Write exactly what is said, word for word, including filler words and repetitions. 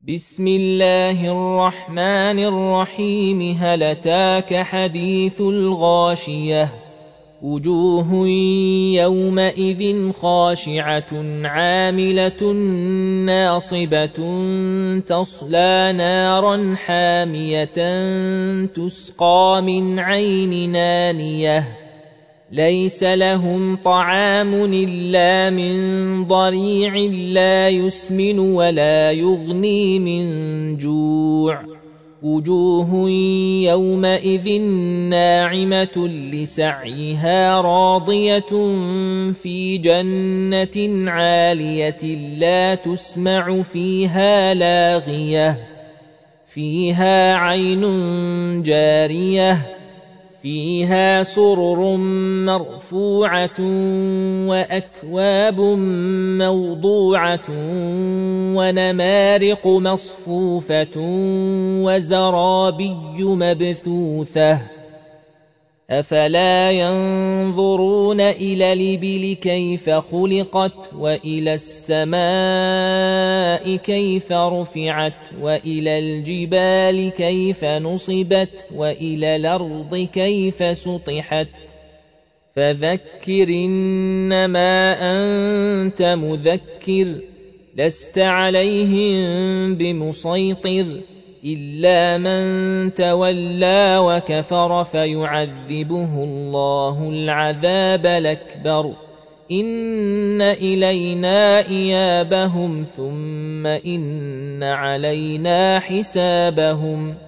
بسم الله الرحمن الرحيم. هل أتاك حديث الغاشية؟ وجوه يومئذ خاشعة عاملة ناصبة تصلى نارا حامية تسقى من عين نانية ليس لهم طعام إلا من ضريع لا يسمن ولا يغني من جوع. وجوه يومئذ ناعمة لسعيها راضية في جنة عالية لا تسمع فيها لاغية فيها عين جارية فيها سرر مرفوعة وأكواب موضوعة ونمارق مصفوفة وزرابي مبثوثة. أفلا ينظرون إلى الإبل كيف خلقت وإلى السماء كيف رفعت وإلى الجبال كيف نصبت وإلى الأرض كيف سطحت. فذكر إنما أنت مذكر لست عليهم بمسيطر إلا من تولى وكفر فيعذبه الله العذاب الأكبر. إن إلينا إيابهم ثم إن علينا حسابهم.